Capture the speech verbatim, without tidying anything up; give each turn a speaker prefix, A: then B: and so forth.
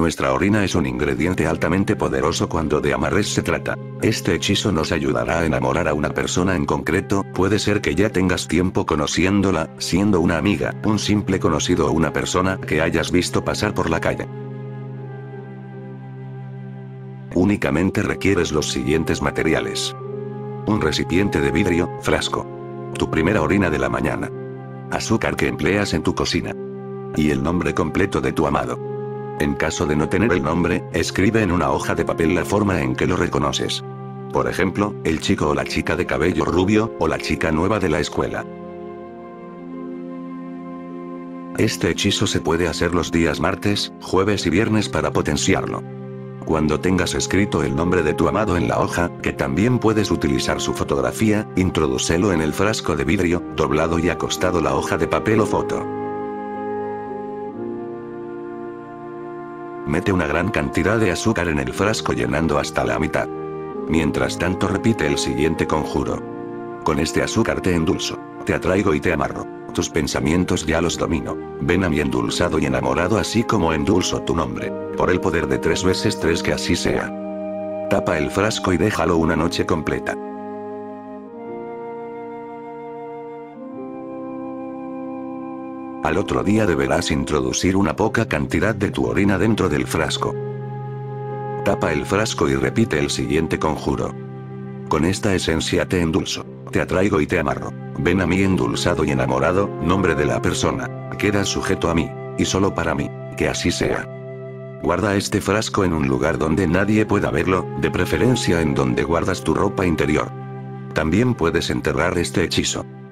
A: Nuestra orina es un ingrediente altamente poderoso cuando de amarres se trata. Este hechizo nos ayudará a enamorar a una persona en concreto, puede ser que ya tengas tiempo conociéndola, siendo una amiga, un simple conocido o una persona que hayas visto pasar por la calle. Únicamente requieres los siguientes materiales. Un recipiente de vidrio, frasco. Tu primera orina de la mañana. Azúcar que empleas en tu cocina. Y el nombre completo de tu amado. En caso de no tener el nombre, escribe en una hoja de papel la forma en que lo reconoces. Por ejemplo, el chico o la chica de cabello rubio, o la chica nueva de la escuela. Este hechizo se puede hacer los días martes, jueves y viernes para potenciarlo. Cuando tengas escrito el nombre de tu amado en la hoja, que también puedes utilizar su fotografía, introdúcelo en el frasco de vidrio, doblado y acostado la hoja de papel o foto. Mete una gran cantidad de azúcar en el frasco llenando hasta la mitad. Mientras tanto repite el siguiente conjuro. Con este azúcar te endulzo, te atraigo y te amarro. Tus pensamientos ya los domino. Ven a mí endulzado y enamorado así como endulzo tu nombre. Por el poder de tres veces tres que así sea. Tapa el frasco y déjalo una noche completa. Al otro día deberás introducir una poca cantidad de tu orina dentro del frasco. Tapa el frasco y repite el siguiente conjuro. Con esta esencia te endulzo, te atraigo y te amarro. Ven a mí endulzado y enamorado, nombre de la persona. Quedas sujeto a mí, y solo para mí, que así sea. Guarda este frasco en un lugar donde nadie pueda verlo, de preferencia en donde guardas tu ropa interior. También puedes enterrar este hechizo.